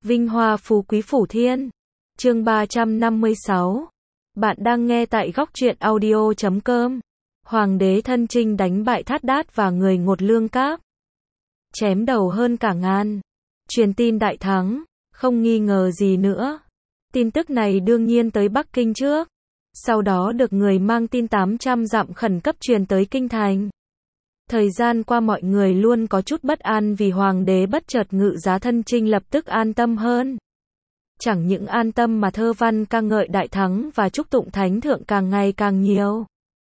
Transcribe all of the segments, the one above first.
Vinh hoa phú quý phủ thiên. Chương 356. Bạn đang nghe tại góc truyện audio.com. Hoàng đế thân chinh đánh bại Thát Đát và người Ngột Lương Cáp. Chém đầu hơn cả ngàn. Truyền tin đại thắng, không nghi ngờ gì nữa. Tin tức này đương nhiên tới Bắc Kinh trước. Sau đó được người mang tin 800 dặm khẩn cấp truyền tới Kinh Thành. Thời gian qua mọi người luôn có chút bất an vì hoàng đế bất chợt ngự giá thân chinh, lập tức an tâm hơn. Chẳng những an tâm mà thơ văn ca ngợi đại thắng và chúc tụng thánh thượng càng ngày càng nhiều.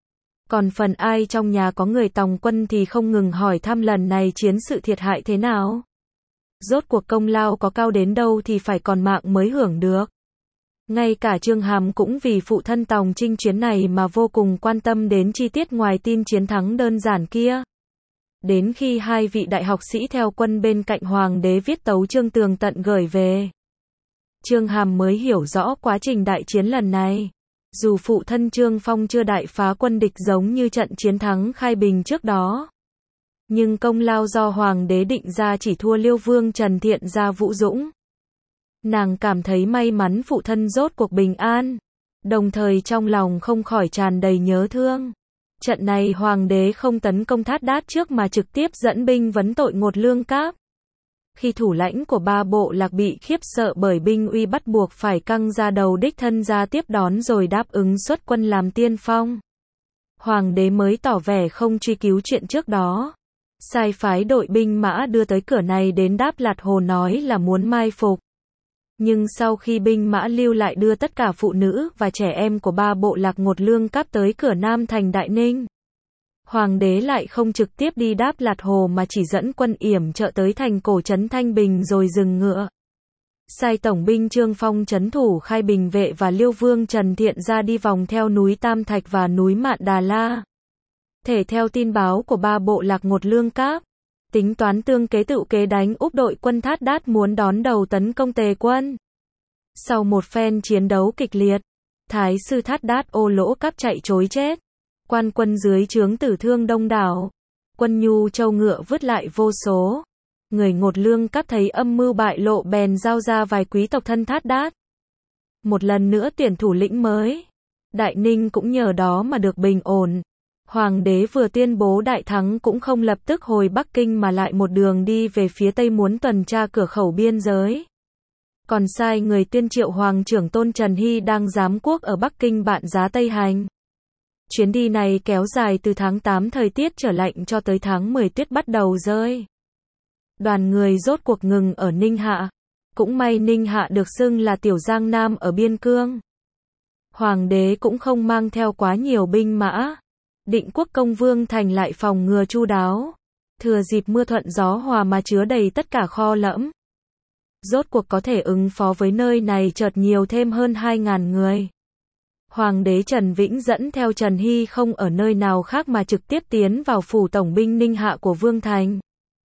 Còn phần ai trong nhà có người tòng quân thì không ngừng hỏi thăm lần này chiến sự thiệt hại thế nào. Rốt cuộc công lao có cao đến đâu thì phải còn mạng mới hưởng được. Ngay cả Chương Hàm cũng vì phụ thân tòng chinh chuyến này mà vô cùng quan tâm đến chi tiết ngoài tin chiến thắng đơn giản kia. Đến khi hai vị đại học sĩ theo quân bên cạnh hoàng đế viết tấu chương tường tận gửi về, Chương Hàm mới hiểu rõ quá trình đại chiến lần này. Dù phụ thân Chương Phong chưa đại phá quân địch giống như trận chiến thắng Khai Bình trước đó, nhưng công lao do hoàng đế định ra chỉ thua Liêu Vương Trần Thiện Gia Vũ Dũng. Nàng cảm thấy may mắn phụ thân rốt cuộc bình an, đồng thời trong lòng không khỏi tràn đầy nhớ thương. Trận này hoàng đế không tấn công Thát Đát trước mà trực tiếp dẫn binh vấn tội Ngột Lương Cáp. Khi thủ lãnh của ba bộ lạc bị khiếp sợ bởi binh uy bắt buộc phải căng ra đầu đích thân ra tiếp đón rồi đáp ứng xuất quân làm tiên phong, hoàng đế mới tỏ vẻ không truy cứu chuyện trước đó. Sai phái đội binh mã đưa tới cửa này đến Đáp Lạt Hồ nói là muốn mai phục. Nhưng sau khi binh mã lưu lại đưa tất cả phụ nữ và trẻ em của ba bộ lạc Ngột Lương Cáp tới cửa Nam thành Đại Ninh, hoàng đế lại không trực tiếp đi Đáp Lạt Hồ mà chỉ dẫn quân yểm trợ tới thành cổ trấn Thanh Bình rồi dừng ngựa. Sai tổng binh Chương Phong trấn thủ Khai Bình vệ và Liêu Vương Trần Thiện Gia đi vòng theo núi Tam Thạch và núi Mạn Đà La. Thể theo tin báo của ba bộ lạc Ngột Lương Cáp, tính toán tương kế tựu kế đánh úp đội quân Thát Đát muốn đón đầu tấn công Tề quân. Sau một phen chiến đấu kịch liệt, Thái sư Thát Đát Ô Lỗ Cáp chạy trối chết. Quan quân dưới trướng tử thương đông đảo. Quân nhu châu ngựa vứt lại vô số. Người Ngột Lương Cáp thấy âm mưu bại lộ bèn giao ra vài quý tộc thân Thát Đát. Một lần nữa tuyển thủ lĩnh mới. Đại Ninh cũng nhờ đó mà được bình ổn. Hoàng đế vừa tuyên bố đại thắng cũng không lập tức hồi Bắc Kinh mà lại một đường đi về phía Tây muốn tuần tra cửa khẩu biên giới. Còn sai người tuyên triệu Hoàng trưởng Tôn Trần Hy đang giám quốc ở Bắc Kinh bạn giá Tây Hành. Chuyến đi này kéo dài từ tháng 8 thời tiết trở lạnh cho tới tháng 10 tuyết bắt đầu rơi. Đoàn người rốt cuộc ngừng ở Ninh Hạ. Cũng may Ninh Hạ được xưng là Tiểu Giang Nam ở biên cương. Hoàng đế cũng không mang theo quá nhiều binh mã. Định Quốc công Vương Thành lại phòng ngừa chu đáo. Thừa dịp mưa thuận gió hòa mà chứa đầy tất cả kho lẫm. Rốt cuộc có thể ứng phó với nơi này chợt nhiều thêm hơn 2.000 người. Hoàng đế Trần Vĩnh dẫn theo Trần Hy không ở nơi nào khác mà trực tiếp tiến vào phủ tổng binh Ninh Hạ của Vương Thành.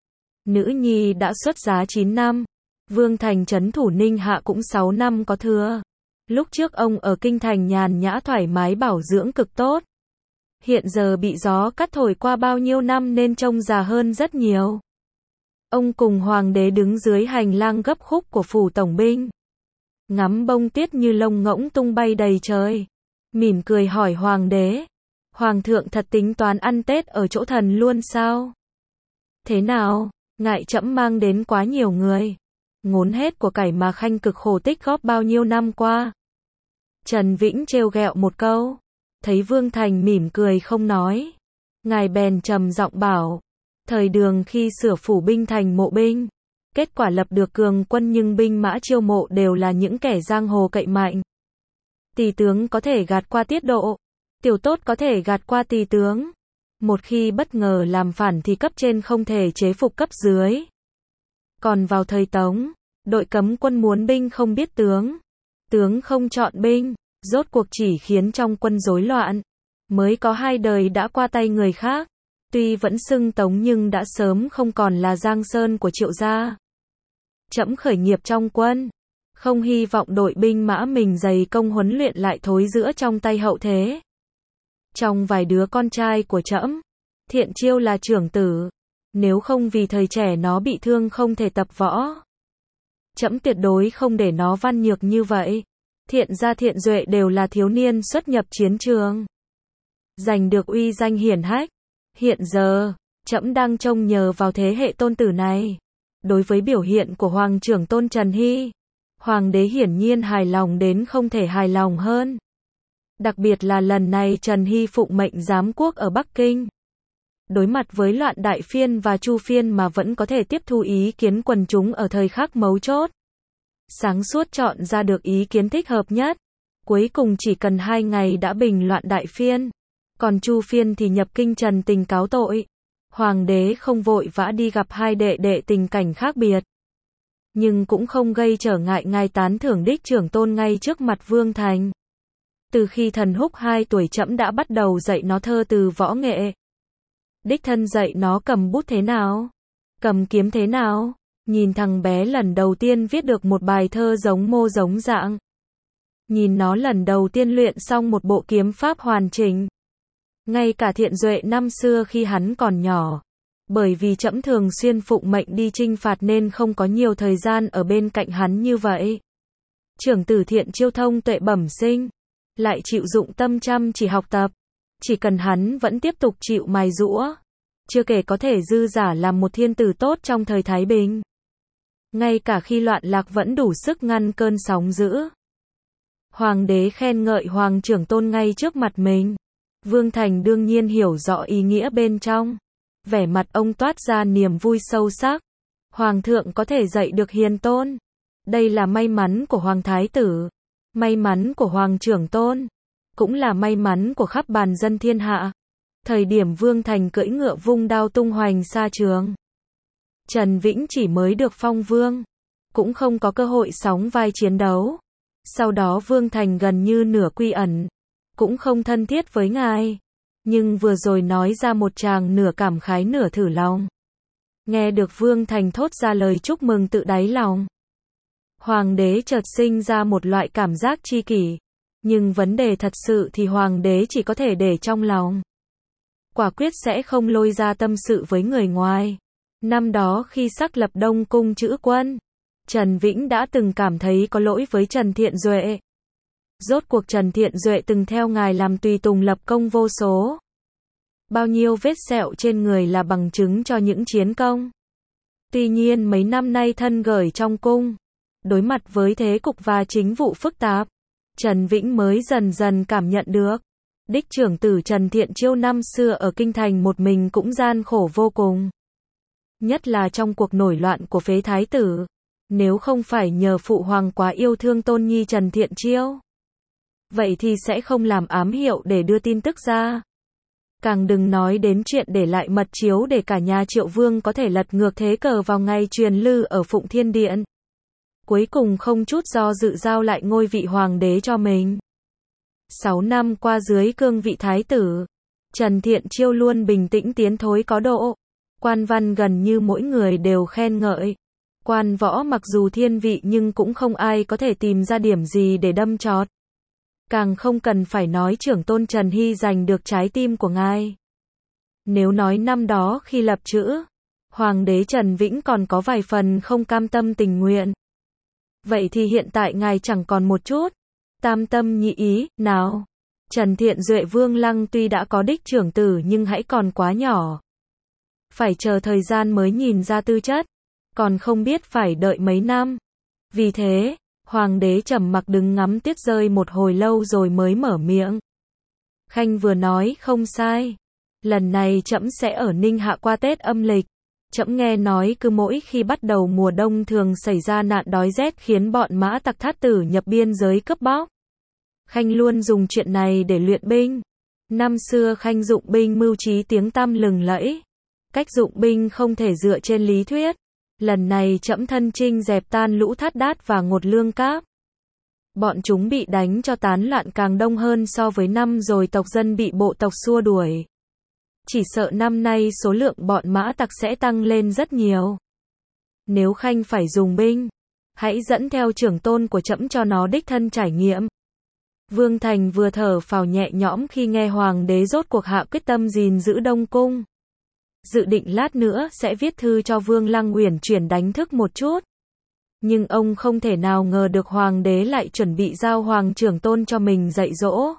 Nữ nhi đã xuất giá 9 năm. Vương Thành trấn thủ Ninh Hạ cũng 6 năm có thừa. Lúc trước ông ở Kinh Thành nhàn nhã thoải mái bảo dưỡng cực tốt. Hiện giờ bị gió cắt thổi qua bao nhiêu năm nên trông già hơn rất nhiều. Ông cùng hoàng đế đứng dưới hành lang gấp khúc của phủ tổng binh. Ngắm bông tuyết như lông ngỗng tung bay đầy trời. Mỉm cười hỏi hoàng đế. Hoàng thượng thật tính toán ăn Tết ở chỗ thần luôn sao? Thế nào? Ngại trẫm mang đến quá nhiều người. Ngốn hết của cải mà khanh cực khổ tích góp bao nhiêu năm qua. Trần Vĩnh trêu ghẹo một câu. Thấy Vương Thành mỉm cười không nói. Ngài bèn trầm giọng bảo. Thời Đường khi sửa phủ binh thành mộ binh. Kết quả lập được cường quân nhưng binh mã chiêu mộ đều là những kẻ giang hồ cậy mạnh. Tỳ tướng có thể gạt qua tiết độ. Tiểu tốt có thể gạt qua tỳ tướng. Một khi bất ngờ làm phản thì cấp trên không thể chế phục cấp dưới. Còn vào thời Tống, đội cấm quân muốn binh không biết tướng. Tướng không chọn binh. Rốt cuộc chỉ khiến trong quân rối loạn. Mới có 2 đời đã qua tay người khác. Tuy vẫn xưng Tống nhưng đã sớm không còn là Giang Sơn của Triệu gia. Trẫm khởi nghiệp trong quân. Không hy vọng đội binh mã mình dày công huấn luyện lại thối rữa trong tay hậu thế. Trong vài đứa con trai của trẫm, Thiện Chiêu là trưởng tử. Nếu không vì thời trẻ nó bị thương không thể tập võ. Trẫm tuyệt đối không để nó văn nhược như vậy. Thiện gia Thiện Duệ đều là thiếu niên xuất nhập chiến trường, giành được uy danh hiển hách. Hiện giờ, trẫm đang trông nhờ vào thế hệ tôn tử này. Đối với biểu hiện của Hoàng trưởng tôn Trần Hy, Hoàng đế hiển nhiên hài lòng đến không thể hài lòng hơn. Đặc biệt là lần này Trần Hy phụng mệnh giám quốc ở Bắc Kinh. Đối mặt với loạn đại phiên và chu phiên mà vẫn có thể tiếp thu ý kiến quần chúng ở thời khắc mấu chốt. Sáng suốt chọn ra được ý kiến thích hợp nhất. Cuối cùng chỉ cần 2 ngày đã bình loạn đại phiên. Còn chu phiên thì nhập kinh trần tình cáo tội. Hoàng đế không vội vã đi gặp hai đệ đệ tình cảnh khác biệt. Nhưng cũng không gây trở ngại ngài tán thưởng đích trưởng tôn ngay trước mặt Vương Thành. Từ khi Thần Húc 2 tuổi trẫm đã bắt đầu dạy nó thơ từ võ nghệ. Đích thân dạy nó cầm bút thế nào, cầm kiếm thế nào. Nhìn thằng bé lần đầu tiên viết được một bài thơ giống mô giống dạng. Nhìn nó lần đầu tiên luyện xong một bộ kiếm pháp hoàn chỉnh. Ngay cả Thiện Duệ năm xưa khi hắn còn nhỏ, bởi vì trẫm thường xuyên phụng mệnh đi chinh phạt nên không có nhiều thời gian ở bên cạnh hắn như vậy. Trưởng tử Thiện Chiêu thông tuệ bẩm sinh, lại chịu dụng tâm chăm chỉ học tập. Chỉ cần hắn vẫn tiếp tục chịu mài giũa, chưa kể có thể dư giả làm một thiên tử tốt trong thời Thái Bình. Ngay cả khi loạn lạc vẫn đủ sức ngăn cơn sóng dữ. Hoàng đế khen ngợi Hoàng trưởng tôn ngay trước mặt mình. Vương Thành đương nhiên hiểu rõ ý nghĩa bên trong. Vẻ mặt ông toát ra niềm vui sâu sắc. Hoàng thượng có thể dạy được hiền tôn. Đây là may mắn của Hoàng thái tử, may mắn của Hoàng trưởng tôn, cũng là may mắn của khắp bàn dân thiên hạ. Thời điểm Vương Thành cưỡi ngựa vung đao tung hoành xa trường, Trần Vĩnh chỉ mới được phong vương, cũng không có cơ hội sóng vai chiến đấu. Sau đó Vương Thành gần như nửa quy ẩn, cũng không thân thiết với ngài. Nhưng vừa rồi nói ra một tràng nửa cảm khái nửa thử lòng. Nghe được Vương Thành thốt ra lời chúc mừng tự đáy lòng. Hoàng đế chợt sinh ra một loại cảm giác tri kỷ. Nhưng vấn đề thật sự thì Hoàng đế chỉ có thể để trong lòng. Quả quyết sẽ không lôi ra tâm sự với người ngoài. Năm đó khi xác lập Đông Cung Chữ Quân, Trần Vĩnh đã từng cảm thấy có lỗi với Trần Thiện Duệ. Rốt cuộc Trần Thiện Duệ từng theo ngài làm tùy tùng lập công vô số. Bao nhiêu vết sẹo trên người là bằng chứng cho những chiến công. Tuy nhiên mấy năm nay thân gởi trong cung, đối mặt với thế cục và chính vụ phức tạp, Trần Vĩnh mới dần dần cảm nhận được. Đích trưởng tử Trần Thiện Chiêu năm xưa ở kinh thành một mình cũng gian khổ vô cùng. Nhất là trong cuộc nổi loạn của phế thái tử. Nếu không phải nhờ phụ hoàng quá yêu thương tôn nhi Trần Thiện Chiêu, vậy thì sẽ không làm ám hiệu để đưa tin tức ra. Càng đừng nói đến chuyện để lại mật chiếu để cả nhà Triệu Vương có thể lật ngược thế cờ vào ngày truyền lư ở Phụng Thiên Điện. Cuối cùng không chút do dự giao lại ngôi vị hoàng đế cho mình. 6 năm qua dưới cương vị thái tử, Trần Thiện Chiêu luôn bình tĩnh tiến thối có độ. Quan văn gần như mỗi người đều khen ngợi. Quan võ mặc dù thiên vị nhưng cũng không ai có thể tìm ra điểm gì để đâm chọt. Càng không cần phải nói trưởng tôn Trần Hy giành được trái tim của ngài. Nếu nói năm đó khi lập chữ, Hoàng đế Trần Vĩnh còn có vài phần không cam tâm tình nguyện. Vậy thì hiện tại ngài chẳng còn một chút tam tâm nhị ý nào. Trần Thiện Duệ Vương Lăng tuy đã có đích trưởng tử nhưng hãy còn quá nhỏ. Phải chờ thời gian mới nhìn ra tư chất, còn không biết phải đợi mấy năm. Vì thế, Hoàng đế trầm mặc đứng ngắm tuyết rơi một hồi lâu rồi mới mở miệng. Khanh vừa nói không sai. Lần này trẫm sẽ ở Ninh Hạ qua Tết âm lịch. Trẫm nghe nói cứ mỗi khi bắt đầu mùa đông thường xảy ra nạn đói rét khiến bọn mã tặc thát tử nhập biên giới cướp bóc. Khanh luôn dùng chuyện này để luyện binh. Năm xưa Khanh dụng binh mưu trí tiếng tăm lừng lẫy. Cách dụng binh không thể dựa trên lý thuyết. Lần này trẫm thân chinh dẹp tan lũ Thát Đát và Ngột Lương Cáp. Bọn chúng bị đánh cho tán loạn càng đông hơn so với năm rồi, tộc dân bị bộ tộc xua đuổi. Chỉ sợ năm nay số lượng bọn mã tặc sẽ tăng lên rất nhiều. Nếu Khanh phải dùng binh, hãy dẫn theo trưởng tôn của trẫm cho nó đích thân trải nghiệm. Vương Thành vừa thở phào nhẹ nhõm khi nghe Hoàng đế rốt cuộc hạ quyết tâm gìn giữ Đông Cung. Dự định lát nữa sẽ viết thư cho Vương Lăng Uyển chuyển đánh thức một chút. Nhưng ông không thể nào ngờ được hoàng đế lại chuẩn bị giao Hoàng Trưởng Tôn cho mình dạy dỗ.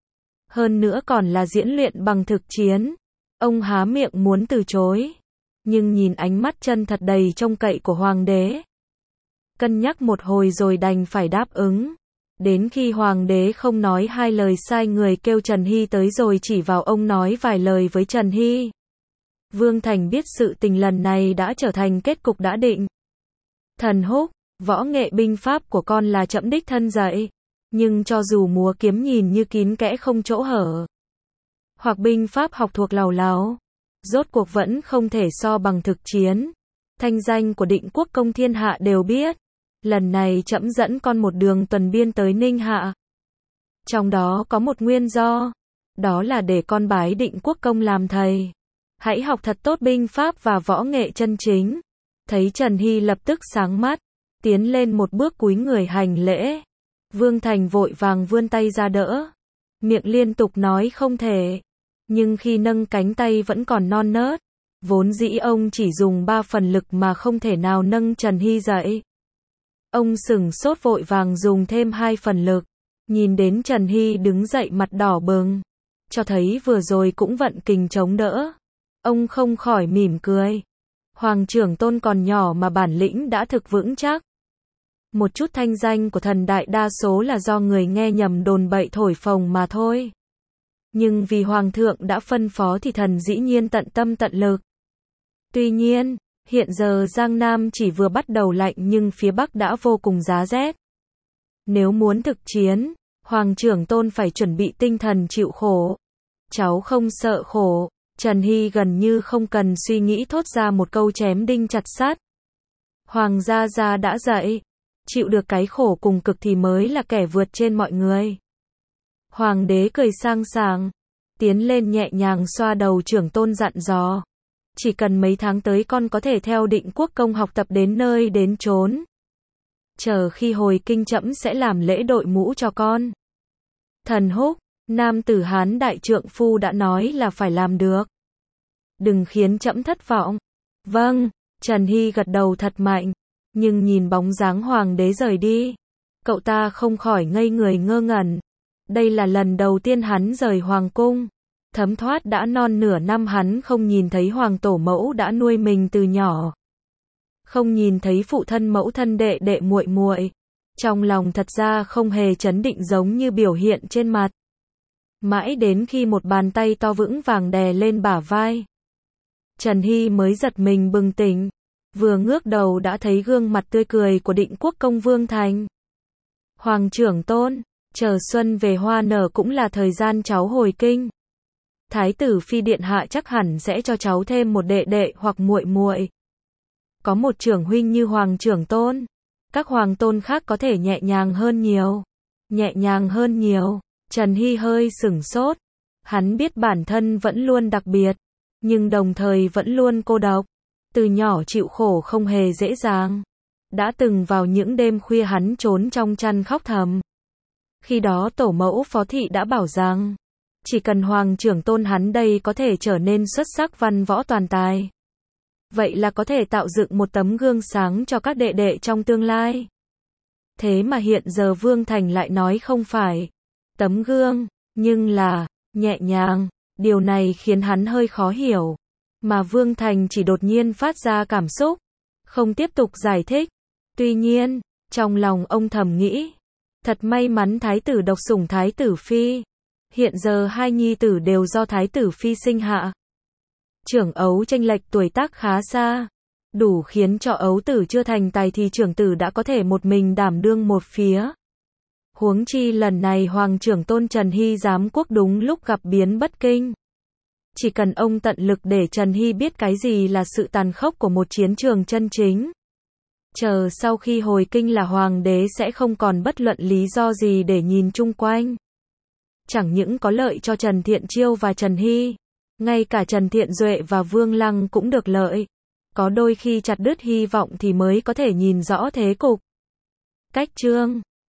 Hơn nữa còn là diễn luyện bằng thực chiến. Ông há miệng muốn từ chối. Nhưng nhìn ánh mắt chân thật đầy trông cậy của hoàng đế. Cân nhắc một hồi rồi đành phải đáp ứng. Đến khi hoàng đế không nói hai lời sai người kêu Trần Hy tới rồi chỉ vào ông nói vài lời với Trần Hy. Vương Thành biết sự tình lần này đã trở thành kết cục đã định. Thần Húc, võ nghệ binh pháp của con là trẫm đích thân dạy. Nhưng cho dù múa kiếm nhìn như kín kẽ không chỗ hở, hoặc binh pháp học thuộc làu láo, rốt cuộc vẫn không thể so bằng thực chiến. Thanh danh của Định Quốc công thiên hạ đều biết. Lần này trẫm dẫn con một đường tuần biên tới Ninh Hạ. Trong đó có một nguyên do. Đó là để con bái Định Quốc công làm thầy. Hãy học thật tốt binh pháp và võ nghệ chân chính. Thấy Trần Hy lập tức sáng mắt. Tiến lên một bước cúi người hành lễ. Vương Thành vội vàng vươn tay ra đỡ. Miệng liên tục nói không thể. Nhưng khi nâng cánh tay vẫn còn non nớt. Vốn dĩ ông chỉ dùng 3 phần lực mà không thể nào nâng Trần Hy dậy. Ông sửng sốt vội vàng dùng thêm 2 phần lực. Nhìn đến Trần Hy đứng dậy mặt đỏ bừng. Cho thấy vừa rồi cũng vận kình chống đỡ. Ông không khỏi mỉm cười. Hoàng Trưởng Tôn còn nhỏ mà bản lĩnh đã thực vững chắc. Một chút thanh danh của thần đại đa số là do người nghe nhầm đồn bậy thổi phồng mà thôi. Nhưng vì Hoàng thượng đã phân phó thì thần dĩ nhiên tận tâm tận lực. Tuy nhiên, hiện giờ Giang Nam chỉ vừa bắt đầu lạnh nhưng phía Bắc đã vô cùng giá rét. Nếu muốn thực chiến, Hoàng Trưởng Tôn phải chuẩn bị tinh thần chịu khổ. Cháu không sợ khổ. Trần Hy gần như không cần suy nghĩ thốt ra một câu chém đinh chặt sắt. Hoàng gia gia đã dạy. Chịu được cái khổ cùng cực thì mới là kẻ vượt trên mọi người. Hoàng đế cười sang sảng. Tiến lên nhẹ nhàng xoa đầu Trưởng Tôn dặn dò. Chỉ cần mấy tháng tới con có thể theo Định Quốc công học tập đến nơi đến chốn. Chờ khi hồi kinh trẫm sẽ làm lễ đội mũ cho con. Thần Húc, nam tử Hán đại trượng phu đã nói là phải làm được. Đừng khiến trẫm thất vọng. Vâng, Trần Hy gật đầu thật mạnh. Nhưng nhìn bóng dáng hoàng đế rời đi, cậu ta không khỏi ngây người ngơ ngẩn. Đây là lần đầu tiên hắn rời hoàng cung. Thấm thoát đã non nửa năm hắn không nhìn thấy hoàng tổ mẫu đã nuôi mình từ nhỏ. Không nhìn thấy phụ thân mẫu thân đệ đệ muội muội. Trong lòng thật ra không hề chấn định giống như biểu hiện trên mặt. Mãi đến khi một bàn tay to vững vàng đè lên bả vai, Trần Hy mới giật mình bừng tỉnh. Vừa ngước đầu đã thấy gương mặt tươi cười của Định Quốc công Vương Thành. Hoàng Trưởng Tôn, chờ xuân về hoa nở cũng là thời gian cháu hồi kinh. Thái tử phi điện hạ chắc hẳn sẽ cho cháu thêm một đệ đệ hoặc muội muội. Có một trưởng huynh như Hoàng Trưởng Tôn, các hoàng tôn khác có thể nhẹ nhàng hơn nhiều. Nhẹ nhàng hơn nhiều. Trần Hy hơi sửng sốt. Hắn biết bản thân vẫn luôn đặc biệt, nhưng đồng thời vẫn luôn cô độc. Từ nhỏ chịu khổ không hề dễ dàng. Đã từng vào những đêm khuya hắn trốn trong chăn khóc thầm. Khi đó tổ mẫu Phó Thị đã bảo rằng, chỉ cần Hoàng Trưởng Tôn hắn đây có thể trở nên xuất sắc văn võ toàn tài. Vậy là có thể tạo dựng một tấm gương sáng cho các đệ đệ trong tương lai. Thế mà hiện giờ Vương Thành lại nói không phải tấm gương, nhưng là nhẹ nhàng. Điều này khiến hắn hơi khó hiểu. Mà Vương Thành chỉ đột nhiên phát ra cảm xúc, không tiếp tục giải thích. Tuy nhiên, trong lòng ông thầm nghĩ, thật may mắn thái tử độc sủng thái tử phi. Hiện giờ hai nhi tử đều do thái tử phi sinh hạ. Trưởng ấu chênh lệch tuổi tác khá xa, đủ khiến cho ấu tử chưa thành tài thì trưởng tử đã có thể một mình đảm đương một phía. Huống chi lần này Hoàng Trưởng Tôn Trần Hy giám quốc đúng lúc gặp biến bất kinh. Chỉ cần ông tận lực để Trần Hy biết cái gì là sự tàn khốc của một chiến trường chân chính. Chờ sau khi hồi kinh là hoàng đế sẽ không còn bất luận lý do gì để nhìn chung quanh. Chẳng những có lợi cho Trần Thiện Chiêu và Trần Hy, ngay cả Trần Thiện Duệ và Vương Lăng cũng được lợi. Có đôi khi chặt đứt hy vọng thì mới có thể nhìn rõ thế cục. Cách chương